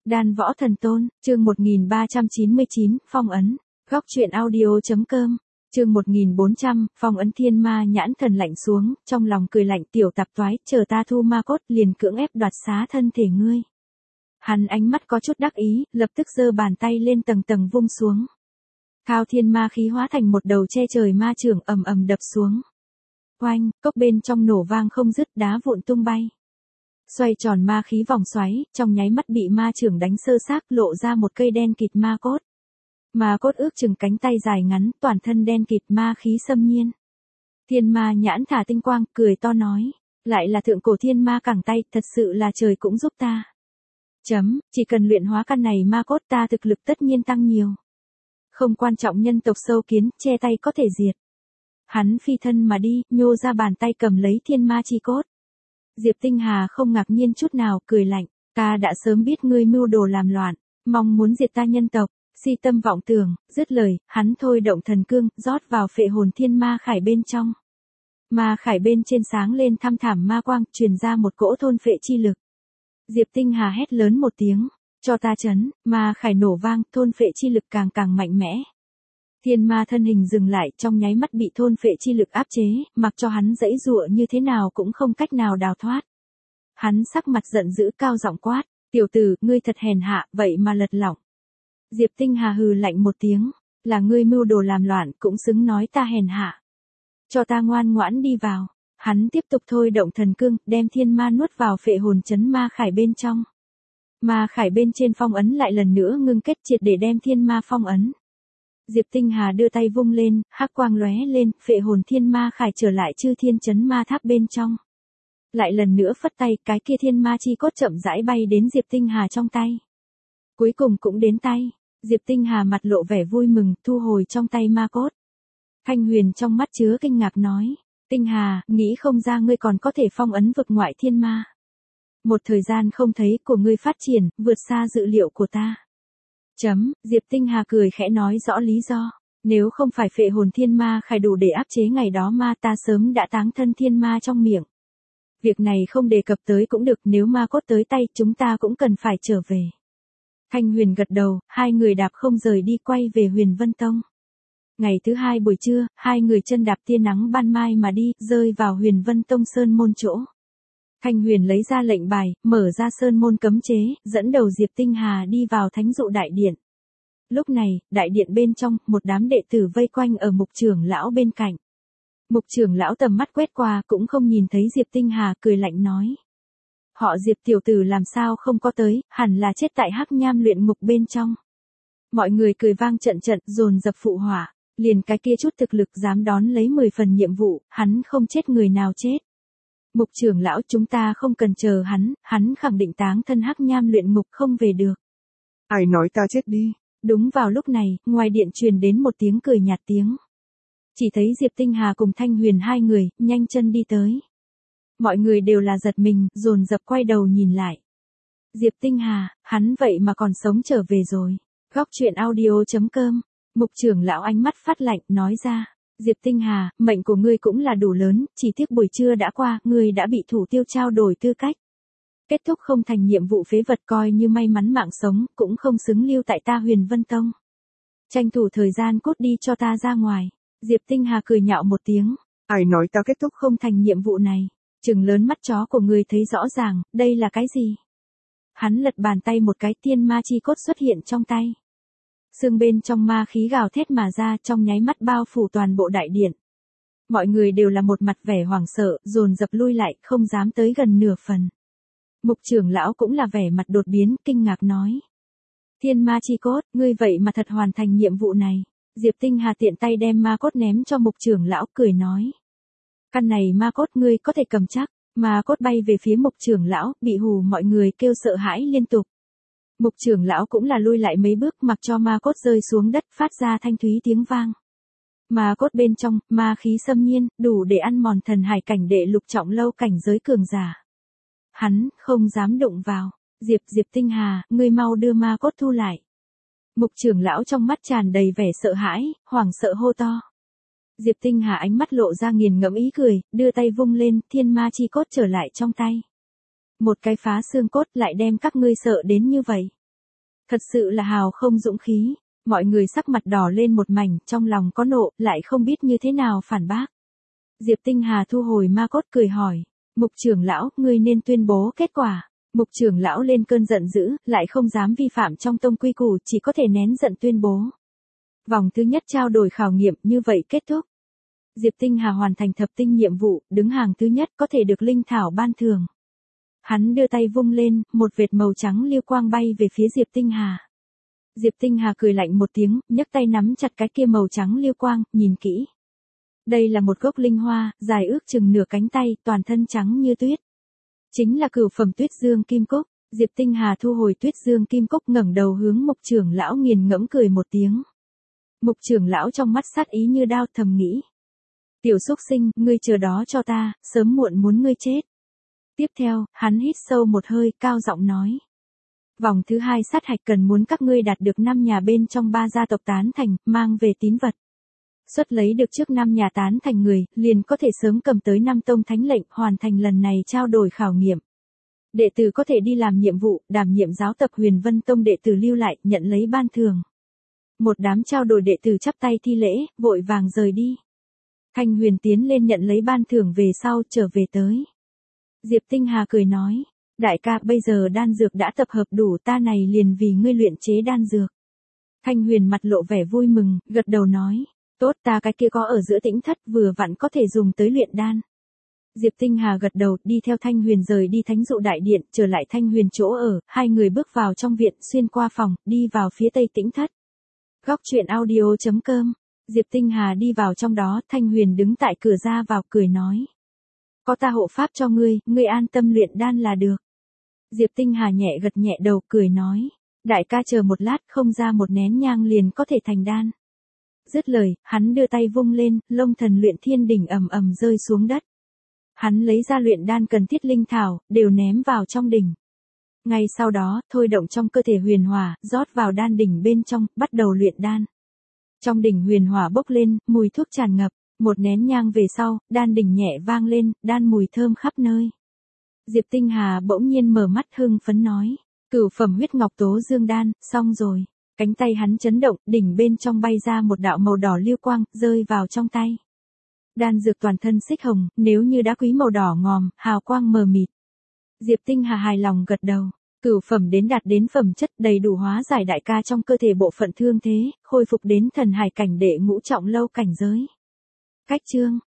Đan Võ Thần Tôn, chương 1399, phong ấn. Góc truyện audio.com, chương 1400, phong ấn. Thiên Ma Nhãn Thần lạnh xuống, trong lòng cười lạnh, tiểu tạp toái, chờ ta thu ma cốt liền cưỡng ép đoạt xá thân thể ngươi. Hắn ánh mắt có chút đắc ý, lập tức giơ bàn tay lên tầng tầng vung xuống. Thao thiên ma khí hóa thành một đầu che trời ma chưởng ầm ầm đập xuống. Oanh, cốc bên trong nổ vang không dứt, đá vụn tung bay. Xoay tròn ma khí vòng xoáy, trong nháy mắt bị ma chưởng đánh sơ xác, lộ ra một cây đen kịt ma cốt. Ma cốt ước chừng cánh tay dài ngắn, toàn thân đen kịt, ma khí xâm nhiên. Thiên Ma Nhãn thả tinh quang, cười to nói, lại là thượng cổ thiên ma cẳng tay, thật sự là trời cũng giúp ta. Chỉ cần luyện hóa căn này ma cốt, ta thực lực tất nhiên tăng nhiều. Không quan trọng nhân tộc sâu kiến, che tay có thể diệt. Hắn phi thân mà đi, nhô ra bàn tay cầm lấy thiên ma chi cốt. Diệp Tinh Hà không ngạc nhiên chút nào, cười lạnh, ta đã sớm biết ngươi mưu đồ làm loạn, mong muốn diệt ta nhân tộc, si tâm vọng tưởng. Dứt lời, hắn thôi động thần cương, rót vào phệ hồn thiên ma khải bên trong. Ma khải bên trên sáng lên thăm thảm ma quang, truyền ra một cỗ thôn phệ chi lực. Diệp Tinh Hà hét lớn một tiếng, cho ta chấn. Ma khải nổ vang, thôn phệ chi lực càng mạnh mẽ. Thiên ma thân hình dừng lại, trong nháy mắt bị thôn phệ chi lực áp chế, mặc cho hắn giãy giụa như thế nào cũng không cách nào đào thoát. Hắn sắc mặt giận dữ, cao giọng quát, tiểu tử, ngươi thật hèn hạ, vậy mà lật lọng. Diệp Tinh Hà hừ lạnh một tiếng, là ngươi mưu đồ làm loạn, cũng xứng nói ta hèn hạ. Cho ta ngoan ngoãn đi vào. Hắn tiếp tục thôi động thần cương, đem thiên ma nuốt vào phệ hồn chấn ma khải bên trong. Ma khải bên trên phong ấn lại lần nữa ngưng kết triệt để đem thiên ma phong ấn. Diệp Tinh Hà đưa tay vung lên, hắc quang lóe lên, phệ hồn thiên ma khải trở lại chư thiên chấn ma tháp bên trong. Lại lần nữa phất tay, cái kia thiên ma chi cốt chậm rãi bay đến Diệp Tinh Hà trong tay. Cuối cùng cũng đến tay, Diệp Tinh Hà mặt lộ vẻ vui mừng, thu hồi trong tay ma cốt. Thanh Huyền trong mắt chứa kinh ngạc nói, Tinh Hà, nghĩ không ra ngươi còn có thể phong ấn vực ngoại thiên ma. Một thời gian không thấy của ngươi phát triển, vượt xa dự liệu của ta. Diệp Tinh Hà cười khẽ nói rõ lý do, nếu không phải phệ hồn thiên ma khải đủ để áp chế ngày đó ma, ta sớm đã táng thân thiên ma trong miệng. Việc này không đề cập tới cũng được, nếu ma cốt tới tay, chúng ta cũng cần phải trở về. Thanh Huyền gật đầu, hai người đạp không rời đi, quay về Huyền Vân Tông. Ngày thứ hai buổi trưa, hai người chân đạp tia nắng ban mai mà đi, rơi vào Huyền Vân Tông sơn môn chỗ. Thanh Huyền lấy ra lệnh bài, mở ra sơn môn cấm chế, dẫn đầu Diệp Tinh Hà đi vào thánh dụ đại điện. Lúc này, đại điện bên trong, một đám đệ tử vây quanh ở Mục trưởng lão bên cạnh. Mục trưởng lão tầm mắt quét qua, cũng không nhìn thấy Diệp Tinh Hà, cười lạnh nói. Họ Diệp tiểu tử làm sao không có tới, hẳn là chết tại hắc nham luyện ngục bên trong. Mọi người cười vang trận trận, dồn dập phụ họa, liền cái kia chút thực lực dám đón lấy 10 phần nhiệm vụ, hắn không chết người nào chết. Mục trưởng lão, chúng ta không cần chờ hắn khẳng định táng thân hắc nham luyện ngục không về được. Ai nói ta chết đi? Đúng vào lúc này, ngoài điện truyền đến một tiếng cười nhạt tiếng. Chỉ thấy Diệp Tinh Hà cùng Thanh Huyền hai người, nhanh chân đi tới. Mọi người đều là giật mình, dồn dập quay đầu nhìn lại. Diệp Tinh Hà, hắn vậy mà còn sống trở về rồi. Góc truyện audio.com, Mục trưởng lão ánh mắt phát lạnh, nói ra. Diệp Tinh Hà, mệnh của ngươi cũng là đủ lớn, chỉ tiếc buổi trưa đã qua, ngươi đã bị thủ tiêu trao đổi tư cách. Kết thúc không thành nhiệm vụ phế vật, coi như may mắn mạng sống, cũng không xứng lưu tại ta Huyền Vân Tông. Tranh thủ thời gian cút đi cho ta ra ngoài. Diệp Tinh Hà cười nhạo một tiếng. Ai nói ta kết thúc không thành nhiệm vụ này? Trừng lớn mắt chó của ngươi thấy rõ ràng, đây là cái gì? Hắn lật bàn tay một cái, thiên ma chi cốt xuất hiện trong tay. Xương bên trong ma khí gào thét mà ra, trong nháy mắt bao phủ toàn bộ đại điện. Mọi người đều là một mặt vẻ hoảng sợ, dồn dập lui lại, không dám tới gần nửa phần. Mục trưởng lão cũng là vẻ mặt đột biến, kinh ngạc nói. Thiên ma chi cốt, ngươi vậy mà thật hoàn thành nhiệm vụ này. Diệp Tinh Hà tiện tay đem ma cốt ném cho mục trưởng lão, cười nói. Căn này ma cốt ngươi có thể cầm chắc. Ma cốt bay về phía mục trưởng lão, bị hù mọi người kêu sợ hãi liên tục. Mục trưởng lão cũng là lui lại mấy bước, mặc cho ma cốt rơi xuống đất, phát ra thanh thúy tiếng vang. Ma cốt bên trong, ma khí xâm nhiên, đủ để ăn mòn thần hải cảnh đệ lục trọng lâu cảnh giới cường giả. Hắn không dám đụng vào. Diệp Tinh Hà, ngươi mau đưa ma cốt thu lại. Mục trưởng lão trong mắt tràn đầy vẻ sợ hãi, hoảng sợ hô to. Diệp Tinh Hà ánh mắt lộ ra nghiền ngẫm ý cười, đưa tay vung lên, thiên ma chi cốt trở lại trong tay. Một cái phá xương cốt lại đem các ngươi sợ đến như vậy. Thật sự là hào không dũng khí. Mọi người sắc mặt đỏ lên một mảnh, trong lòng có nộ, lại không biết như thế nào phản bác. Diệp Tinh Hà thu hồi ma cốt cười hỏi. Mục trưởng lão, ngươi nên tuyên bố kết quả. Mục trưởng lão lên cơn giận dữ, lại không dám vi phạm trong tông quy củ, chỉ có thể nén giận tuyên bố. Vòng thứ nhất trao đổi khảo nghiệm như vậy kết thúc. Diệp Tinh Hà hoàn thành thập tinh nhiệm vụ, đứng hàng thứ nhất có thể được linh thảo ban thưởng. Hắn đưa tay vung lên, một vệt màu trắng lưu quang bay về phía Diệp Tinh Hà. Diệp Tinh Hà cười lạnh một tiếng, nhấc tay nắm chặt cái kia màu trắng lưu quang, nhìn kỹ. Đây là một gốc linh hoa, dài ước chừng nửa cánh tay, toàn thân trắng như tuyết. Chính là cửu phẩm Tuyết Dương Kim Cúc. Diệp Tinh Hà thu hồi Tuyết Dương Kim Cúc, ngẩng đầu hướng Mục trưởng lão nghiền ngẫm cười một tiếng. Mục trưởng lão trong mắt sát ý như đao, thầm nghĩ. Tiểu xúc sinh, ngươi chờ đó cho ta, sớm muộn muốn ngươi chết. Tiếp theo, hắn hít sâu một hơi, cao giọng nói. Vòng thứ hai sát hạch cần muốn các ngươi đạt được 5 nhà bên trong 3 gia tộc tán thành, mang về tín vật. Xuất lấy được trước 5 nhà tán thành người, liền có thể sớm cầm tới 5 tông thánh lệnh, hoàn thành lần này trao đổi khảo nghiệm. Đệ tử có thể đi làm nhiệm vụ, đảm nhiệm giáo tập Huyền Vân Tông đệ tử lưu lại, nhận lấy ban thưởng. Một đám trao đổi đệ tử chắp tay thi lễ, vội vàng rời đi. Thanh Huyền tiến lên nhận lấy ban thưởng về sau, trở về tới. Diệp Tinh Hà cười nói, đại ca, bây giờ đan dược đã tập hợp đủ, ta này liền vì ngươi luyện chế đan dược. Thanh Huyền mặt lộ vẻ vui mừng, gật đầu nói, tốt, ta cái kia có ở giữa Tĩnh Thất, vừa vặn có thể dùng tới luyện đan. Diệp Tinh Hà gật đầu, đi theo Thanh Huyền rời đi Thánh Dụ Đại Điện, trở lại Thanh Huyền chỗ ở, hai người bước vào trong viện, xuyên qua phòng, đi vào phía tây Tĩnh Thất. Góc truyện audio.com. Diệp Tinh Hà đi vào trong đó, Thanh Huyền đứng tại cửa ra vào, cười nói. Có ta hộ pháp cho ngươi, ngươi an tâm luyện đan là được. Diệp Tinh Hà nhẹ gật nhẹ đầu, cười nói. Đại ca chờ một lát, không ra một nén nhang liền có thể thành đan. Dứt lời, hắn đưa tay vung lên, Long Thần Luyện Thiên Đỉnh ầm ầm rơi xuống đất. Hắn lấy ra luyện đan cần thiết linh thảo, đều ném vào trong đỉnh. Ngay sau đó, thôi động trong cơ thể huyền hỏa, rót vào đan đỉnh bên trong, bắt đầu luyện đan. Trong đỉnh huyền hỏa bốc lên, mùi thuốc tràn ngập, một nén nhang về sau, đan đỉnh nhẹ vang lên, đan mùi thơm khắp nơi. Diệp Tinh Hà bỗng nhiên mở mắt hưng phấn nói, cửu phẩm huyết ngọc tố dương đan, xong rồi. Cánh tay hắn chấn động, đỉnh bên trong bay ra một đạo màu đỏ lưu quang, rơi vào trong tay. Đan dược toàn thân xích hồng, nếu như đá quý màu đỏ ngòm, hào quang mờ mịt. Diệp Tinh Hà hài lòng gật đầu. Cửu phẩm đến đạt đến phẩm chất, đầy đủ hóa giải đại ca trong cơ thể bộ phận thương thế, khôi phục đến thần hải cảnh đệ ngũ trọng lâu cảnh giới. Cách chương